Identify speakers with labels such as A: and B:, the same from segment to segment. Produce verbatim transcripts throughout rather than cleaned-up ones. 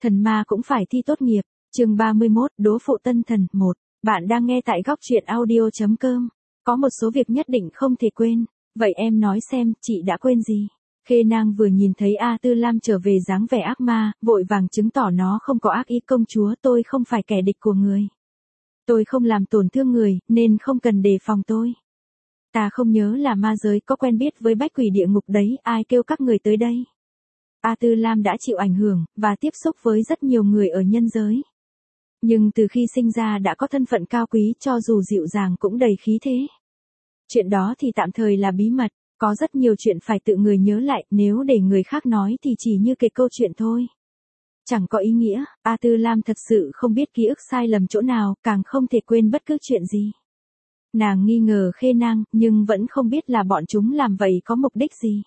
A: Thần ma cũng phải thi tốt nghiệp. Chương ba mươi mốt, đố phụ tân thần. Một. Bạn đang nghe tại góc truyện audio chấm com. Có một số việc nhất định không thể quên. Vậy em nói xem, chị đã quên gì? Khê Nang vừa nhìn thấy A Tư Lam trở về dáng vẻ ác ma, vội vàng chứng tỏ nó không có ác ý. Công chúa, tôi không phải kẻ địch của người. Tôi không làm tổn thương người, nên không cần đề phòng tôi. Ta không nhớ là ma giới có quen biết với bách quỷ địa ngục đấy, ai kêu các người tới đây? A Tư Lam đã chịu ảnh hưởng, và tiếp xúc với rất nhiều người ở nhân giới. Nhưng từ khi sinh ra đã có thân phận cao quý, cho dù dịu dàng cũng đầy khí thế. Chuyện đó thì tạm thời là bí mật, có rất nhiều chuyện phải tự người nhớ lại, nếu để người khác nói thì chỉ như kể câu chuyện thôi. Chẳng có ý nghĩa. A Tư Lam thật sự không biết ký ức sai lầm chỗ nào, càng không thể quên bất cứ chuyện gì. Nàng nghi ngờ Khê Nang, nhưng vẫn không biết là bọn chúng làm vậy có mục đích gì.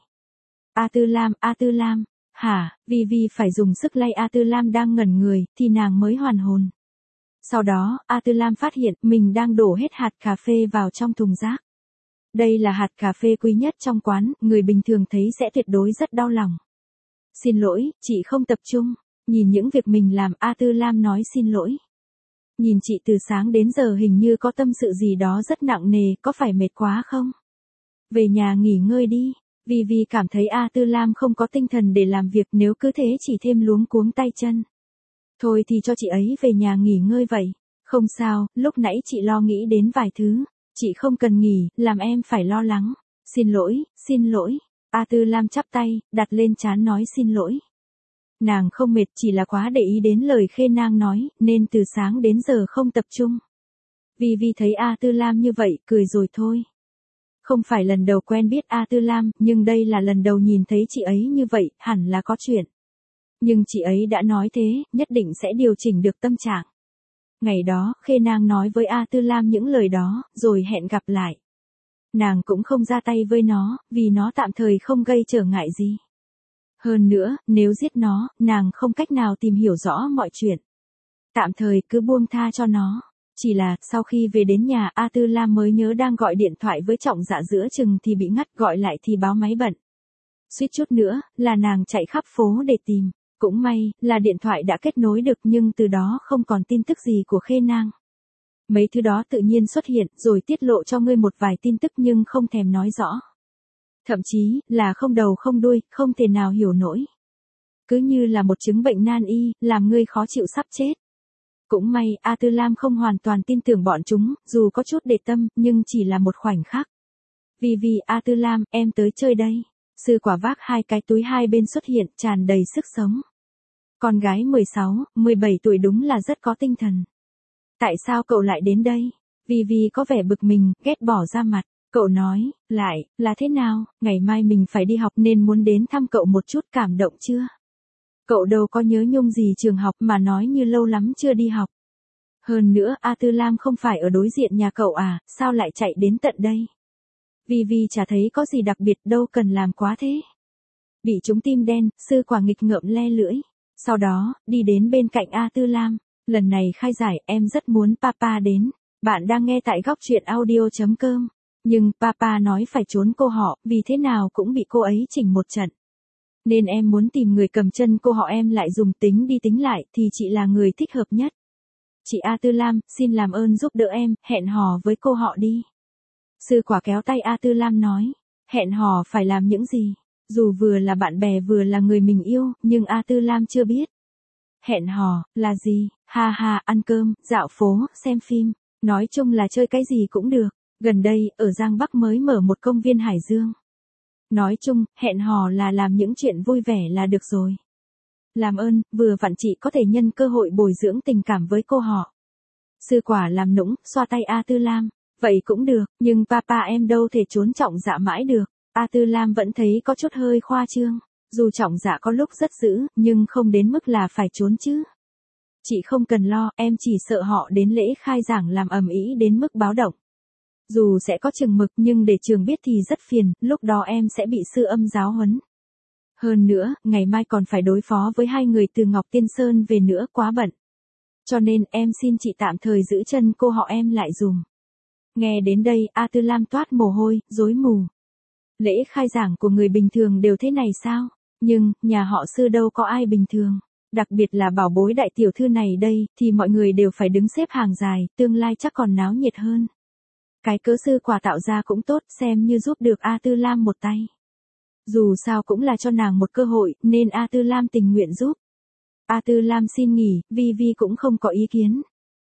A: A Tư Lam, A Tư Lam, hả? Vi Vi phải dùng sức lay A Tư Lam đang ngẩn người, thì nàng mới hoàn hồn. Sau đó, A Tư Lam phát hiện mình đang đổ hết hạt cà phê vào trong thùng rác. Đây là hạt cà phê quý nhất trong quán, người bình thường thấy sẽ tuyệt đối rất đau lòng. Xin lỗi, chị không tập trung. Nhìn những việc mình làm, A Tư Lam nói xin lỗi. Nhìn chị từ sáng đến giờ hình như có tâm sự gì đó rất nặng nề, có phải mệt quá không? Về nhà nghỉ ngơi đi. Vì vì cảm thấy A Tư Lam không có tinh thần để làm việc, nếu cứ thế chỉ thêm luống cuống tay chân. Thôi thì cho chị ấy về nhà nghỉ ngơi vậy. Không sao, lúc nãy chị lo nghĩ đến vài thứ. Chị không cần nghỉ, làm em phải lo lắng. Xin lỗi, xin lỗi. A Tư Lam chắp tay, đặt lên trán nói xin lỗi. Nàng không mệt, chỉ là quá để ý đến lời Khê Nang nói, nên từ sáng đến giờ không tập trung. Vì vì thấy A Tư Lam như vậy, cười rồi thôi. Không phải lần đầu quen biết A Tư Lam, nhưng đây là lần đầu nhìn thấy chị ấy như vậy, hẳn là có chuyện. Nhưng chị ấy đã nói thế, nhất định sẽ điều chỉnh được tâm trạng. Ngày đó, Khê Nang nói với A Tư Lam những lời đó, rồi hẹn gặp lại. Nàng cũng không ra tay với nó, vì nó tạm thời không gây trở ngại gì. Hơn nữa, nếu giết nó, nàng không cách nào tìm hiểu rõ mọi chuyện. Tạm thời cứ buông tha cho nó. Chỉ là, sau khi về đến nhà, A Tư Lam mới nhớ đang gọi điện thoại với Trọng Dạ giữa chừng thì bị ngắt, gọi lại thì báo máy bận. Suýt chút nữa, là nàng chạy khắp phố để tìm. Cũng may, là điện thoại đã kết nối được, nhưng từ đó không còn tin tức gì của Khê Nang. Mấy thứ đó tự nhiên xuất hiện, rồi tiết lộ cho ngươi một vài tin tức nhưng không thèm nói rõ. Thậm chí, là không đầu không đuôi, không thể nào hiểu nổi. Cứ như là một chứng bệnh nan y, làm ngươi khó chịu sắp chết. Cũng may, A Tư Lam không hoàn toàn tin tưởng bọn chúng, dù có chút để tâm, nhưng chỉ là một khoảnh khắc. Vì vì, A Tư Lam, em tới chơi đây. Sư quả vác hai cái túi hai bên xuất hiện, tràn đầy sức sống. Con gái mười sáu, mười bảy tuổi đúng là rất có tinh thần. Tại sao cậu lại đến đây? Vì vì có vẻ bực mình, ghét bỏ ra mặt. Cậu nói, lại, là thế nào? Ngày mai mình phải đi học nên muốn đến thăm cậu một chút, cảm động chưa? Cậu đâu có nhớ nhung gì trường học mà nói như lâu lắm chưa đi học. Hơn nữa, A Tư Lam không phải ở đối diện nhà cậu à, sao lại chạy đến tận đây? Vì vì chả thấy có gì đặc biệt, đâu cần làm quá thế. Bị trúng tim đen, sư quả nghịch ngợm le lưỡi. Sau đó, đi đến bên cạnh A Tư Lam. Lần này khai giải, em rất muốn Papa đến. Bạn đang nghe tại góc truyện audio chấm com. Nhưng, Papa nói phải trốn cô họ, vì thế nào cũng bị cô ấy chỉnh một trận. Nên em muốn tìm người cầm chân cô họ, em lại dùng tính đi tính lại, thì chị là người thích hợp nhất. Chị A Tư Lam, xin làm ơn giúp đỡ em, hẹn hò với cô họ đi. Sư quả kéo tay A Tư Lam nói, hẹn hò phải làm những gì? Dù vừa là bạn bè vừa là người mình yêu, nhưng A Tư Lam chưa biết. Hẹn hò, là gì? Ha ha, ăn cơm, dạo phố, xem phim. Nói chung là chơi cái gì cũng được. Gần đây, ở Giang Bắc mới mở một công viên Hải Dương. Nói chung, hẹn hò là làm những chuyện vui vẻ là được rồi. Làm ơn, vừa vặn chị có thể nhân cơ hội bồi dưỡng tình cảm với cô họ. Sư quả làm nũng, xoa tay A Tư Lam. Vậy cũng được, nhưng Papa em đâu thể trốn Trọng Dạ mãi được. A Tư Lam vẫn thấy có chút hơi khoa trương. Dù Trọng Dạ có lúc rất dữ, nhưng không đến mức là phải trốn chứ. Chị không cần lo, em chỉ sợ họ đến lễ khai giảng làm ầm ĩ đến mức báo động. Dù sẽ có chừng mực nhưng để trường biết thì rất phiền, lúc đó em sẽ bị sư âm giáo huấn. Hơn nữa, ngày mai còn phải đối phó với hai người từ Ngọc Tiên Sơn về nữa, quá bận. Cho nên em xin chị tạm thời giữ chân cô họ em lại dùm. Nghe đến đây, A Tư Lam toát mồ hôi, rối mù. Lễ khai giảng của người bình thường đều thế này sao? Nhưng, nhà họ sư đâu có ai bình thường. Đặc biệt là bảo bối đại tiểu thư này đây, thì mọi người đều phải đứng xếp hàng dài, tương lai chắc còn náo nhiệt hơn. Cái cớ sư quả tạo ra cũng tốt, xem như giúp được A Tư Lam một tay. Dù sao cũng là cho nàng một cơ hội, nên A Tư Lam tình nguyện giúp. A Tư Lam xin nghỉ, Vi Vi cũng không có ý kiến.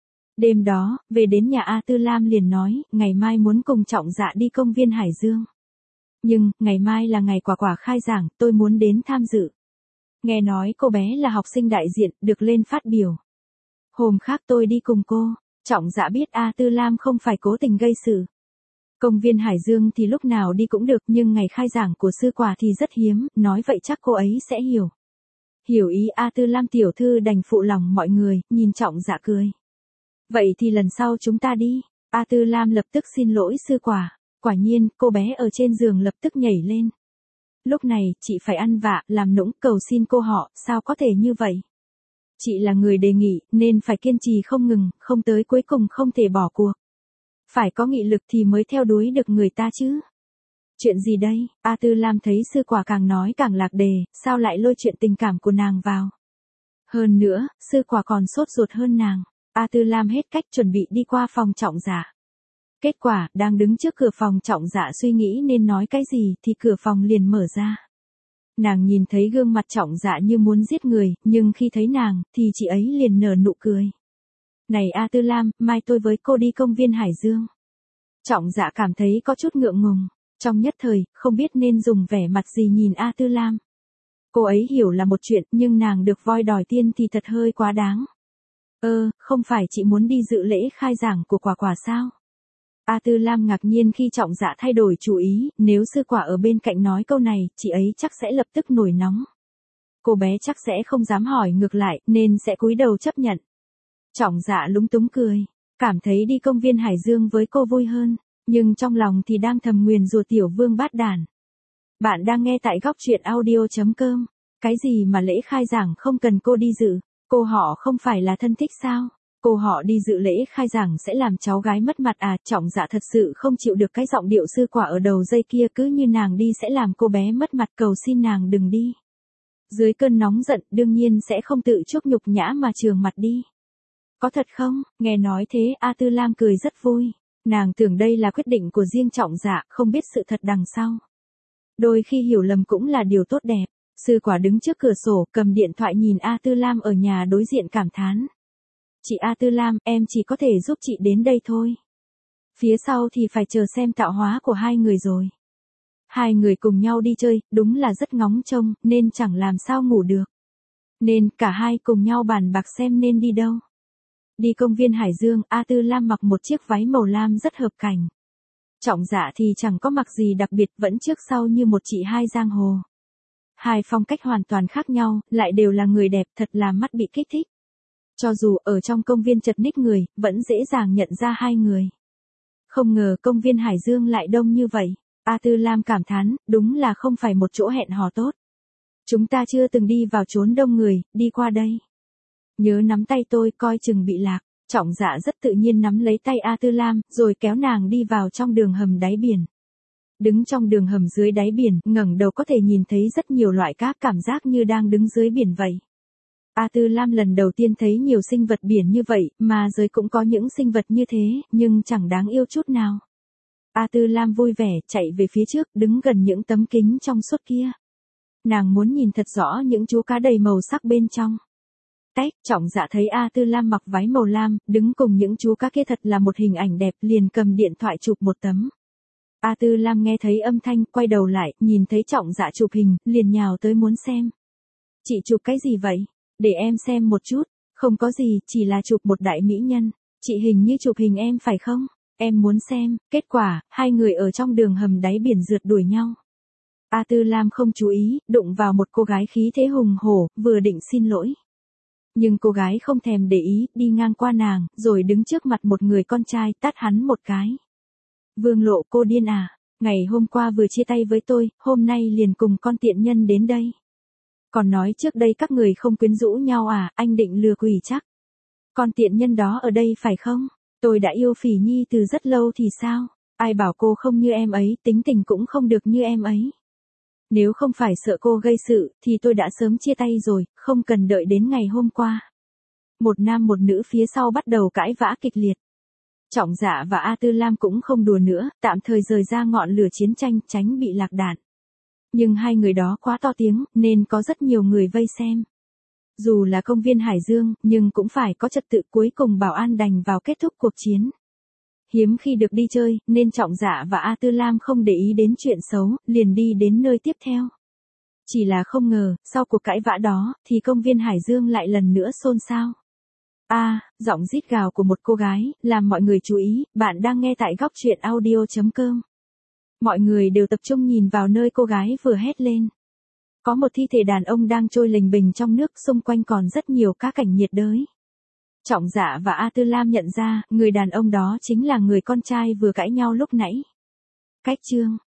A: Đêm đó, về đến nhà A Tư Lam liền nói, ngày mai muốn cùng Trọng Dạ đi công viên Hải Dương. Nhưng, ngày mai là ngày quả quả khai giảng, tôi muốn đến tham dự. Nghe nói cô bé là học sinh đại diện, được lên phát biểu. Hôm khác tôi đi cùng cô. Trọng Dạ biết A Tư Lam không phải cố tình gây sự. Công viên Hải Dương thì lúc nào đi cũng được, nhưng ngày khai giảng của sư quả thì rất hiếm, nói vậy chắc cô ấy sẽ hiểu. Hiểu ý A Tư Lam tiểu thư đành phụ lòng mọi người, nhìn Trọng Dạ cười. Vậy thì lần sau chúng ta đi. A Tư Lam lập tức xin lỗi sư quả. Quả nhiên, cô bé ở trên giường lập tức nhảy lên. Lúc này, chị phải ăn vạ, làm nũng, cầu xin cô họ, sao có thể như vậy? Chị là người đề nghị, nên phải kiên trì không ngừng, không tới cuối cùng không thể bỏ cuộc. Phải có nghị lực thì mới theo đuổi được người ta chứ. Chuyện gì đây? A Tư Lam thấy sư quả càng nói càng lạc đề, sao lại lôi chuyện tình cảm của nàng vào? Hơn nữa, sư quả còn sốt ruột hơn nàng. A Tư Lam hết cách chuẩn bị đi qua phòng Trọng Dạ. Kết quả, đang đứng trước cửa phòng Trọng Dạ suy nghĩ nên nói cái gì thì cửa phòng liền mở ra. Nàng nhìn thấy gương mặt Trọng Dạ như muốn giết người, nhưng khi thấy nàng, thì chị ấy liền nở nụ cười. Này A Tư Lam, mai tôi với cô đi công viên Hải Dương. Trọng Dạ cảm thấy có chút ngượng ngùng, trong nhất thời, không biết nên dùng vẻ mặt gì nhìn A Tư Lam. Cô ấy hiểu là một chuyện, nhưng nàng được voi đòi tiên thì thật hơi quá đáng. Ơ, không phải chị muốn đi dự lễ khai giảng của quả quả sao? A Tư Lam ngạc nhiên khi Trọng Dạ thay đổi chủ ý, nếu sư quả ở bên cạnh nói câu này, chị ấy chắc sẽ lập tức nổi nóng. Cô bé chắc sẽ không dám hỏi ngược lại, nên sẽ cúi đầu chấp nhận. Trọng Dạ lúng túng cười, cảm thấy đi công viên Hải Dương với cô vui hơn, nhưng trong lòng thì đang thầm nguyền rủa tiểu vương bát đàn. Bạn đang nghe tại góc truyện audio chấm com. Cái gì mà lễ khai giảng không cần cô đi dự, cô họ không phải là thân thích sao? Cô họ đi dự lễ khai giảng sẽ làm cháu gái mất mặt à? Trọng Dạ thật sự không chịu được cái giọng điệu sư quả ở đầu dây kia, cứ như nàng đi sẽ làm cô bé mất mặt, cầu xin nàng đừng đi. Dưới cơn nóng giận, đương nhiên sẽ không tự chuốc nhục nhã mà trường mặt đi. Có thật không? Nghe nói thế, A Tư Lam cười rất vui. Nàng tưởng đây là quyết định của riêng Trọng Dạ, không biết sự thật đằng sau. Đôi khi hiểu lầm cũng là điều tốt đẹp. Sư quả đứng trước cửa sổ, cầm điện thoại nhìn A Tư Lam ở nhà đối diện cảm thán. Chị A Tư Lam, em chỉ có thể giúp chị đến đây thôi. Phía sau thì phải chờ xem tạo hóa của hai người rồi. Hai người cùng nhau đi chơi, đúng là rất ngóng trông, nên chẳng làm sao ngủ được. Nên cả hai cùng nhau bàn bạc xem nên đi đâu. Đi công viên Hải Dương, A Tư Lam mặc một chiếc váy màu lam rất hợp cảnh. Trọng Dạ thì chẳng có mặc gì đặc biệt, vẫn trước sau như một chị hai giang hồ. Hai phong cách hoàn toàn khác nhau, lại đều là người đẹp, thật là mắt bị kích thích. Cho dù ở trong công viên chật ních người, vẫn dễ dàng nhận ra hai người. Không ngờ công viên Hải Dương lại đông như vậy. A Tư Lam cảm thán, đúng là không phải một chỗ hẹn hò tốt. Chúng ta chưa từng đi vào chốn đông người, đi qua đây. Nhớ nắm tay tôi, coi chừng bị lạc. Trọng Dạ rất tự nhiên nắm lấy tay A Tư Lam, rồi kéo nàng đi vào trong đường hầm đáy biển. Đứng trong đường hầm dưới đáy biển, ngẩng đầu có thể nhìn thấy rất nhiều loại cá, cảm giác như đang đứng dưới biển vậy. A Tư Lam lần đầu tiên thấy nhiều sinh vật biển như vậy, mà dưới cũng có những sinh vật như thế, nhưng chẳng đáng yêu chút nào. A Tư Lam vui vẻ, chạy về phía trước, đứng gần những tấm kính trong suốt kia. Nàng muốn nhìn thật rõ những chú cá đầy màu sắc bên trong. Tách, Trọng Dạ thấy A Tư Lam mặc váy màu lam, đứng cùng những chú cá kia thật là một hình ảnh đẹp, liền cầm điện thoại chụp một tấm. A Tư Lam nghe thấy âm thanh, quay đầu lại, nhìn thấy Trọng Dạ chụp hình, liền nhào tới muốn xem. Chị chụp cái gì vậy? Để em xem một chút. Không có gì, chỉ là chụp một đại mỹ nhân. Chị hình như chụp hình em phải không? Em muốn xem. Kết quả, hai người ở trong đường hầm đáy biển rượt đuổi nhau. A Tư Lam không chú ý, đụng vào một cô gái khí thế hùng hổ, vừa định xin lỗi. Nhưng cô gái không thèm để ý, đi ngang qua nàng, rồi đứng trước mặt một người con trai, tát hắn một cái. Vương Lộ, cô điên à? Ngày hôm qua vừa chia tay với tôi, hôm nay liền cùng con tiện nhân đến đây. Còn nói trước đây các người không quyến rũ nhau à, anh định lừa quỷ chắc. Con tiện nhân đó ở đây phải không? Tôi đã yêu Phỉ Nhi từ rất lâu thì sao? Ai bảo cô không như em ấy, tính tình cũng không được như em ấy. Nếu không phải sợ cô gây sự, thì tôi đã sớm chia tay rồi, không cần đợi đến ngày hôm qua. Một nam một nữ phía sau bắt đầu cãi vã kịch liệt. Trọng Dạ và A Tư Lam cũng không đùa nữa, tạm thời rời ra ngọn lửa chiến tranh, tránh bị lạc đạn. Nhưng hai người đó quá to tiếng, nên có rất nhiều người vây xem. Dù là công viên Hải Dương, nhưng cũng phải có trật tự, cuối cùng bảo an đành vào kết thúc cuộc chiến. Hiếm khi được đi chơi, nên Trọng Dạ và A Tư Lam không để ý đến chuyện xấu, liền đi đến nơi tiếp theo. Chỉ là không ngờ, sau cuộc cãi vã đó, thì công viên Hải Dương lại lần nữa xôn xao. A, à, giọng rít gào của một cô gái, làm mọi người chú ý, bạn đang nghe tại góc truyện audio chấm com. Mọi người đều tập trung nhìn vào nơi cô gái vừa hét lên. Có một thi thể đàn ông đang trôi lềnh bềnh trong nước, xung quanh còn rất nhiều cá cảnh nhiệt đới. Trọng Dạ và A Tư Lam nhận ra, người đàn ông đó chính là người con trai vừa cãi nhau lúc nãy. Cách chương